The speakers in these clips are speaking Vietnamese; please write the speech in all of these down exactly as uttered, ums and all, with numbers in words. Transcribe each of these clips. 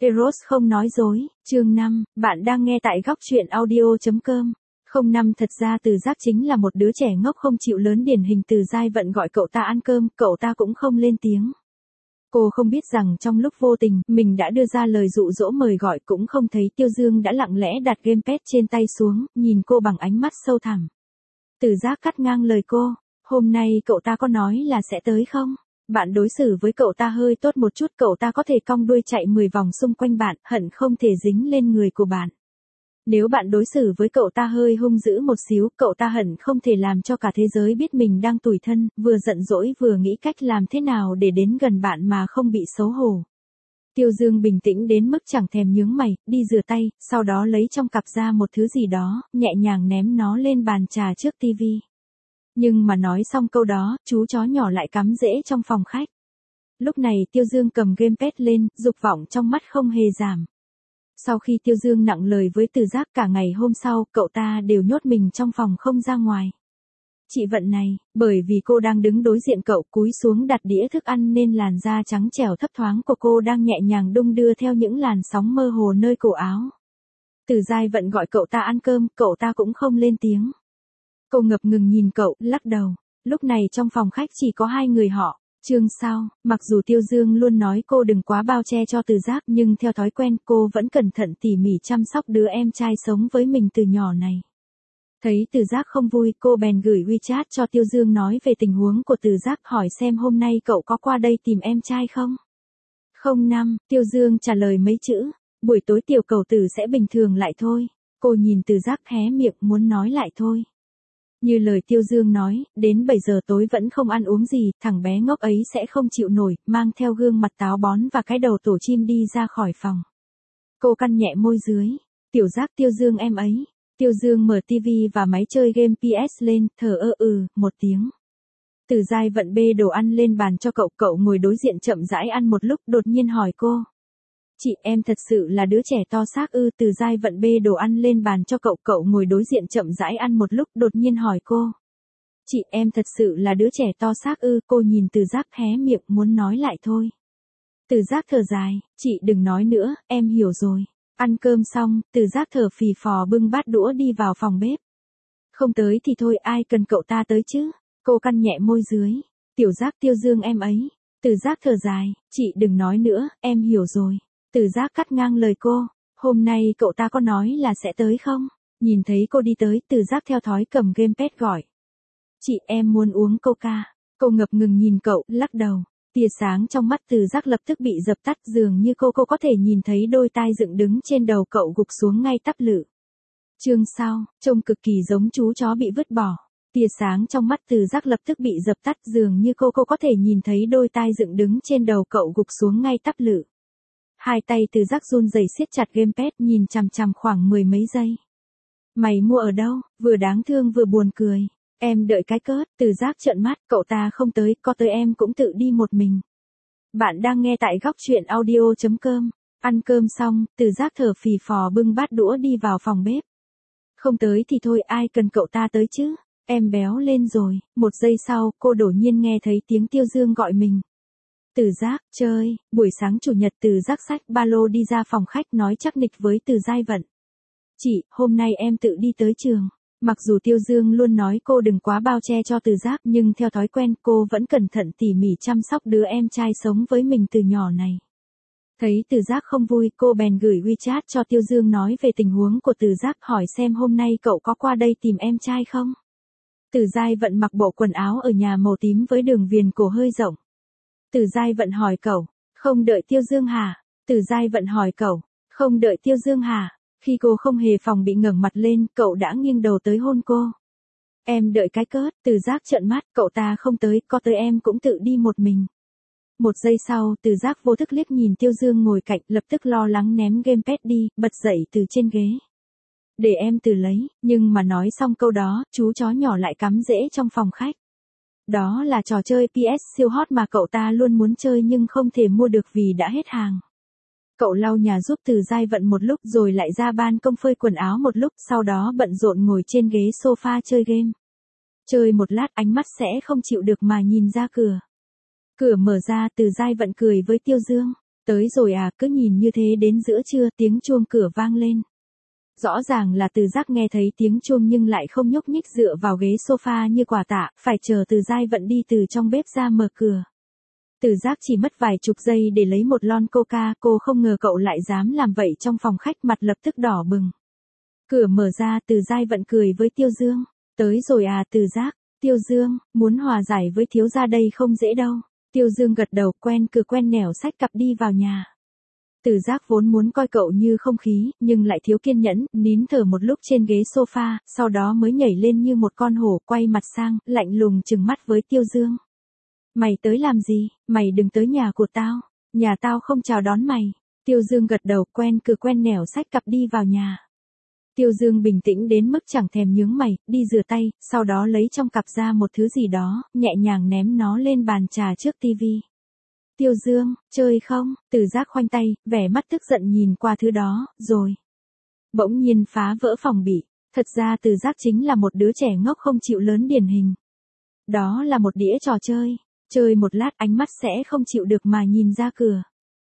Eros không nói dối, chương năm, bạn đang nghe tại góc truyện audio.com. Không năm thật ra Từ Giác chính là một đứa trẻ ngốc không chịu lớn điển hình. Từ Giai Vận gọi cậu ta ăn cơm, cậu ta cũng không lên tiếng. Cô không biết rằng trong lúc vô tình, mình đã đưa ra lời dụ dỗ mời gọi, cũng không thấy Tiêu Dương đã lặng lẽ đặt gamepad trên tay xuống, nhìn cô bằng ánh mắt sâu thẳm. Từ Giác cắt ngang lời cô, hôm nay cậu ta có nói là sẽ tới không? Bạn đối xử với cậu ta hơi tốt một chút, cậu ta có thể cong đuôi chạy mười vòng xung quanh bạn, hận không thể dính lên người của bạn. Nếu bạn đối xử với cậu ta hơi hung dữ một xíu, cậu ta hận không thể làm cho cả thế giới biết mình đang tủi thân, vừa giận dỗi vừa nghĩ cách làm thế nào để đến gần bạn mà không bị xấu hổ. Tiêu Dương bình tĩnh đến mức chẳng thèm nhướng mày, đi rửa tay, sau đó lấy trong cặp ra một thứ gì đó, nhẹ nhàng ném nó lên bàn trà trước tivi. Nhưng mà nói xong câu đó, chú chó nhỏ lại cắm rễ trong phòng khách. Lúc này Tiêu Dương cầm gamepad lên, dục vọng trong mắt không hề giảm. Sau khi Tiêu Dương nặng lời với Từ Giác, cả ngày hôm sau, cậu ta đều nhốt mình trong phòng không ra ngoài. Chị Vận này, bởi vì cô đang đứng đối diện cậu, cúi xuống đặt đĩa thức ăn nên làn da trắng trẻo thấp thoáng của cô đang nhẹ nhàng đung đưa theo những làn sóng mơ hồ nơi cổ áo. Từ Giai Vận gọi cậu ta ăn cơm, cậu ta cũng không lên tiếng. Cô ngập ngừng nhìn cậu, lắc đầu. Lúc này trong phòng khách chỉ có hai người họ. Chương sau, mặc dù Tiêu Dương luôn nói cô đừng quá bao che cho Từ Giác, nhưng theo thói quen cô vẫn cẩn thận tỉ mỉ chăm sóc đứa em trai sống với mình từ nhỏ này. Thấy Từ Giác không vui, cô bèn gửi WeChat cho Tiêu Dương nói về tình huống của Từ Giác, hỏi xem hôm nay cậu có qua đây tìm em trai không. Không năm, Tiêu Dương trả lời mấy chữ, buổi tối tiểu cầu tử sẽ bình thường lại thôi. Cô nhìn Từ Giác hé miệng muốn nói lại thôi. Như lời Tiêu Dương nói, đến bảy giờ tối vẫn không ăn uống gì, thằng bé ngốc ấy sẽ không chịu nổi, mang theo gương mặt táo bón và cái đầu tổ chim đi ra khỏi phòng. Cô cắn nhẹ môi dưới, Tiểu Giác Tiêu Dương em ấy. Tiêu Dương mở tivi và máy chơi game pê ét lên, thở ơ ừ, một tiếng. Từ Giai Vận bê đồ ăn lên bàn cho cậu, cậu ngồi đối diện chậm rãi ăn một lúc, đột nhiên hỏi cô. Chị, em thật sự là đứa trẻ to xác ư? Từ Giai Vận bê đồ ăn lên bàn cho cậu, cậu ngồi đối diện chậm rãi ăn một lúc, đột nhiên hỏi cô. Chị, em thật sự là đứa trẻ to xác ư? Cô nhìn Từ Giác hé miệng muốn nói lại thôi. Từ Giác thở dài, chị đừng nói nữa, em hiểu rồi. Ăn cơm xong, Từ Giác thở phì phò bưng bát đũa đi vào phòng bếp. Không tới thì thôi, ai cần cậu ta tới chứ? Cô cắn nhẹ môi dưới. Tiểu Giác Tiêu Dương em ấy. Từ Giác thở dài, chị đừng nói nữa, em hiểu rồi. Từ Giác cắt ngang lời cô, hôm nay cậu ta có nói là sẽ tới không? Nhìn thấy cô đi tới, Từ Giác theo thói cầm gamepad gọi. Chị, em muốn uống coca. Cô ngập ngừng nhìn cậu, lắc đầu. Tia sáng trong mắt Từ Giác lập tức bị dập tắt, dường như cô cô có thể nhìn thấy đôi tai dựng đứng trên đầu cậu gục xuống ngay tắp lự. Chương sau, trông cực kỳ giống chú chó bị vứt bỏ. Tia sáng trong mắt Từ Giác lập tức bị dập tắt, dường như cô cô có thể nhìn thấy đôi tai dựng đứng trên đầu cậu gục xuống ngay tắp lự. Hai tay Từ Giác run rẩy siết chặt gamepad, nhìn chằm chằm khoảng mười mấy giây. Mày mua ở đâu? Vừa đáng thương vừa buồn cười. Em đợi cái cớt. Từ Giác trợn mắt, cậu ta không tới, có tới em cũng tự đi một mình. Bạn đang nghe tại góc truyện audio.com. Ăn cơm xong, Từ Giác thở phì phò bưng bát đũa đi vào phòng bếp. Không tới thì thôi, ai cần cậu ta tới chứ? Em béo lên rồi. Một giây sau, cô đột nhiên nghe thấy tiếng Tiêu Dương gọi mình. Từ Giác, chơi. Buổi sáng chủ nhật Từ Giác xách ba lô đi ra phòng khách nói chắc nịch với Từ Giai Vận. Chị, hôm nay em tự đi tới trường. Mặc dù Tiêu Dương luôn nói cô đừng quá bao che cho Từ Giác, nhưng theo thói quen cô vẫn cẩn thận tỉ mỉ chăm sóc đứa em trai sống với mình từ nhỏ này. Thấy Từ Giác không vui, cô bèn gửi WeChat cho Tiêu Dương nói về tình huống của Từ Giác, hỏi xem hôm nay cậu có qua đây tìm em trai không. Từ Giai Vận mặc bộ quần áo ở nhà màu tím với đường viền cổ hơi rộng. Từ Giai Vận hỏi cậu, không đợi Tiêu Dương hả? Từ Giai Vận hỏi cậu, không đợi Tiêu Dương hả? Khi cô không hề phòng bị ngẩng mặt lên, cậu đã nghiêng đầu tới hôn cô. Em đợi cái cớt. Từ Giác trợn mắt, cậu ta không tới, có tới em cũng tự đi một mình. Một giây sau, Từ Giác vô thức liếc nhìn Tiêu Dương ngồi cạnh, lập tức lo lắng ném gamepad đi, bật dậy từ trên ghế. Để em tự lấy, nhưng mà nói xong câu đó, chú chó nhỏ lại cắm rễ trong phòng khách. Đó là trò chơi pê ét siêu hot mà cậu ta luôn muốn chơi nhưng không thể mua được vì đã hết hàng. Cậu lau nhà giúp Từ Giai Vận một lúc rồi lại ra ban công phơi quần áo một lúc, sau đó bận rộn ngồi trên ghế sofa chơi game. Chơi một lát ánh mắt sẽ không chịu được mà nhìn ra cửa. Cửa mở ra, Từ Giai Vận cười với Tiêu Dương. Tới rồi à, cứ nhìn như thế đến giữa trưa tiếng chuông cửa vang lên. Rõ ràng là Từ Giác nghe thấy tiếng chuông nhưng lại không nhúc nhích dựa vào ghế sofa như quà tạ, phải chờ Từ Giai Vận đi từ trong bếp ra mở cửa. Từ Giác chỉ mất vài chục giây để lấy một lon coca, cô không ngờ cậu lại dám làm vậy trong phòng khách, mặt lập tức đỏ bừng. Cửa mở ra, Từ Giai Vận cười với Tiêu Dương. Tới rồi à Từ Giác, Tiêu Dương, muốn hòa giải với thiếu gia đây không dễ đâu. Tiêu Dương gật đầu, quen cửa quen nẻo xách cặp đi vào nhà. Từ Giác vốn muốn coi cậu như không khí, nhưng lại thiếu kiên nhẫn, nín thở một lúc trên ghế sofa, sau đó mới nhảy lên như một con hổ, quay mặt sang, lạnh lùng trừng mắt với Tiêu Dương. Mày tới làm gì, mày đừng tới nhà của tao, nhà tao không chào đón mày. Tiêu Dương gật đầu, quen cửa quen nẻo xách cặp đi vào nhà. Tiêu Dương bình tĩnh đến mức chẳng thèm nhướng mày, đi rửa tay, sau đó lấy trong cặp ra một thứ gì đó, nhẹ nhàng ném nó lên bàn trà trước tivi. Tiêu Dương, chơi không? Từ Giác khoanh tay, vẻ mắt tức giận nhìn qua thứ đó, rồi. Bỗng nhiên phá vỡ phòng bị. Thật ra Từ Giác chính là một đứa trẻ ngốc không chịu lớn điển hình. Đó là một đĩa trò chơi. Chơi một lát ánh mắt sẽ không chịu được mà nhìn ra cửa.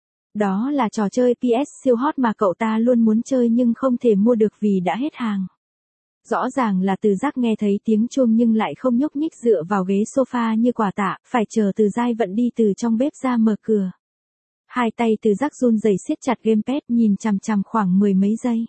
Đó là trò chơi pê ét siêu hot mà cậu ta luôn muốn chơi nhưng không thể mua được vì đã hết hàng. Rõ ràng là Từ Giác nghe thấy tiếng chuông nhưng lại không nhúc nhích dựa vào ghế sofa như quà tạ, phải chờ Từ Giai Vận đi từ trong bếp ra mở cửa. Hai tay Từ Giác run rẩy siết chặt gamepad nhìn chằm chằm khoảng mười mấy giây.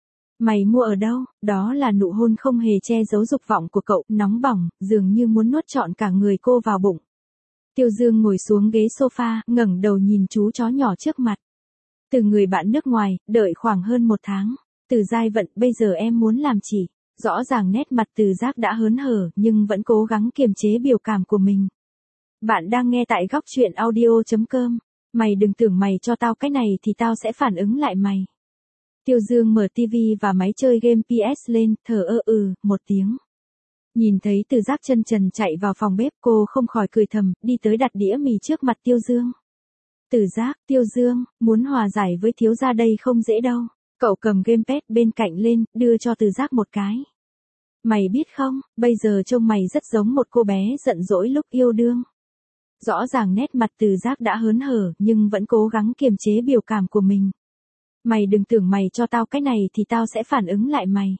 Mày mua ở đâu? Đó là nụ hôn không hề che giấu dục vọng của cậu, nóng bỏng, dường như muốn nuốt trọn cả người cô vào bụng. Tiêu Dương ngồi xuống ghế sofa, ngẩng đầu nhìn chú chó nhỏ trước mặt. Từ người bạn nước ngoài, đợi khoảng hơn một tháng. Từ Giai Vận, bây giờ em muốn làm chỉ. Rõ ràng nét mặt Từ Giác đã hớn hở, nhưng vẫn cố gắng kiềm chế biểu cảm của mình. Bạn đang nghe tại góc truyện audio chấm com. Mày đừng tưởng mày cho tao cái này thì tao sẽ phản ứng lại mày. Tiêu Dương mở tivi và máy chơi game pê ét lên, thở ơ ừ, một tiếng. Nhìn thấy Từ Giác chân trần chạy vào phòng bếp, cô không khỏi cười thầm, đi tới đặt đĩa mì trước mặt Tiêu Dương. Từ Giác, Tiêu Dương, muốn hòa giải với thiếu gia đây không dễ đâu. Cậu cầm gamepad bên cạnh lên, đưa cho Từ Giác một cái. Mày biết không, bây giờ trông mày rất giống một cô bé giận dỗi lúc yêu đương. Rõ ràng nét mặt Từ Giác đã hớn hở, nhưng vẫn cố gắng kiềm chế biểu cảm của mình. Mày đừng tưởng mày cho tao cái này thì tao sẽ phản ứng lại mày.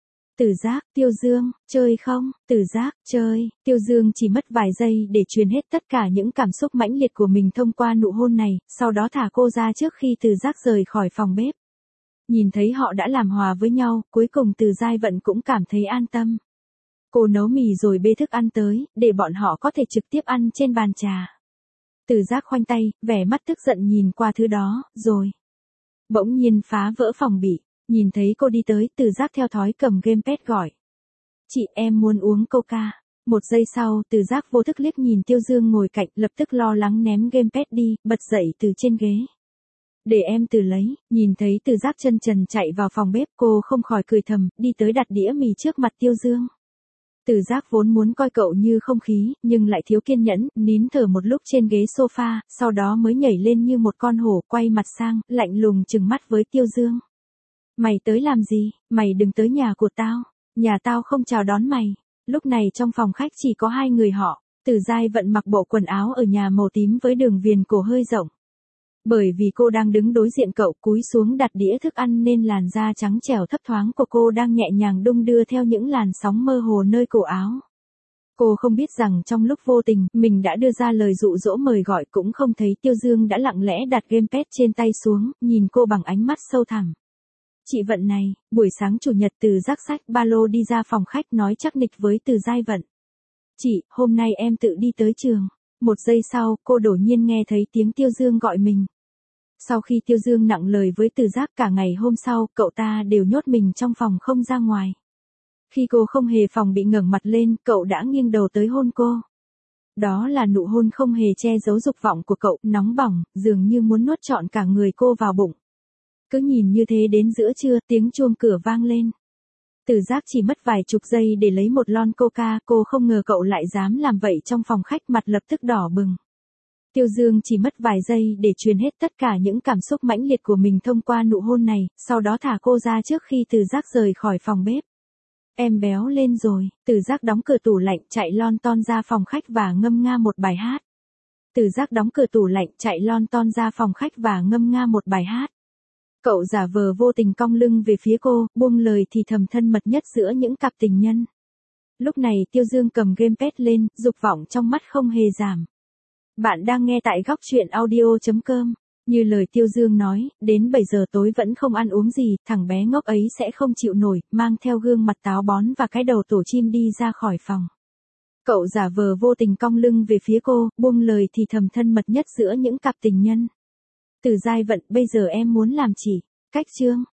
Từ Giác, Tiêu Dương, chơi không? Từ Giác, chơi. Tiêu Dương chỉ mất vài giây để truyền hết tất cả những cảm xúc mãnh liệt của mình thông qua nụ hôn này, sau đó thả cô ra trước khi Từ Giác rời khỏi phòng bếp. Nhìn thấy họ đã làm hòa với nhau, cuối cùng Từ Giai Vận cũng cảm thấy an tâm. Cô nấu mì rồi bê thức ăn tới, để bọn họ có thể trực tiếp ăn trên bàn trà. Từ Giác khoanh tay, vẻ mắt tức giận nhìn qua thứ đó, rồi. Bỗng nhiên phá vỡ phòng bị, nhìn thấy cô đi tới, Từ Giác theo thói cầm gamepad gọi. Chị, em muốn uống coca. Một giây sau, Từ Giác vô thức liếc nhìn Tiêu Dương ngồi cạnh, lập tức lo lắng ném gamepad đi, bật dậy từ trên ghế. Để em tự lấy. Nhìn thấy Từ Giác chân trần chạy vào phòng bếp, cô không khỏi cười thầm, đi tới đặt đĩa mì trước mặt Tiêu Dương. Từ Giác vốn muốn coi cậu như không khí, nhưng lại thiếu kiên nhẫn, nín thở một lúc trên ghế sofa, sau đó mới nhảy lên như một con hổ, quay mặt sang, lạnh lùng trừng mắt với Tiêu Dương. Mày tới làm gì? Mày đừng tới nhà của tao. Nhà tao không chào đón mày. Lúc này trong phòng khách chỉ có hai người họ. Từ Giai Vận mặc bộ quần áo ở nhà màu tím với đường viền cổ hơi rộng. Bởi vì cô đang đứng đối diện cậu, cúi xuống đặt đĩa thức ăn nên làn da trắng trẻo thấp thoáng của cô đang nhẹ nhàng đung đưa theo những làn sóng mơ hồ nơi cổ áo. Cô không biết rằng trong lúc vô tình, mình đã đưa ra lời dụ dỗ mời gọi, cũng không thấy Tiêu Dương đã lặng lẽ đặt gamepad trên tay xuống, nhìn cô bằng ánh mắt sâu thẳm. Chị Vận này, buổi sáng chủ nhật Từ Giác xách ba lô đi ra phòng khách nói chắc nịch với Từ Giai Vận. Chị, hôm nay em tự đi tới trường. Một giây sau, cô đột nhiên nghe thấy tiếng Tiêu Dương gọi mình. Sau khi Tiêu Dương nặng lời với Từ Giác, cả ngày hôm sau, cậu ta đều nhốt mình trong phòng không ra ngoài. Khi cô không hề phòng bị ngẩng mặt lên, cậu đã nghiêng đầu tới hôn cô. Đó là nụ hôn không hề che giấu dục vọng của cậu, nóng bỏng, dường như muốn nuốt trọn cả người cô vào bụng. Cứ nhìn như thế đến giữa trưa, tiếng chuông cửa vang lên. Từ Giác chỉ mất vài chục giây để lấy một lon coca, cô không ngờ cậu lại dám làm vậy trong phòng khách, mặt lập tức đỏ bừng. Tiêu Dương chỉ mất vài giây để truyền hết tất cả những cảm xúc mãnh liệt của mình thông qua nụ hôn này, sau đó thả cô ra trước khi Từ Giác rời khỏi phòng bếp. Em béo lên rồi. Từ Giác đóng cửa tủ lạnh, chạy lon ton ra phòng khách và ngâm nga một bài hát. Từ Giác đóng cửa tủ lạnh, chạy lon ton ra phòng khách và ngâm nga một bài hát. Cậu giả vờ vô tình cong lưng về phía cô, buông lời thì thầm thân mật nhất giữa những cặp tình nhân. Lúc này Tiêu Dương cầm gamepad lên, dục vọng trong mắt không hề giảm. Bạn đang nghe tại góc truyện audio chấm com. Như lời Tiêu Dương nói, đến bảy giờ tối vẫn không ăn uống gì, thằng bé ngốc ấy sẽ không chịu nổi, mang theo gương mặt táo bón và cái đầu tổ chim đi ra khỏi phòng. Cậu giả vờ vô tình cong lưng về phía cô, buông lời thì thầm thân mật nhất giữa những cặp tình nhân. Từ Giai Vận, bây giờ em muốn làm chỉ. Cách chương.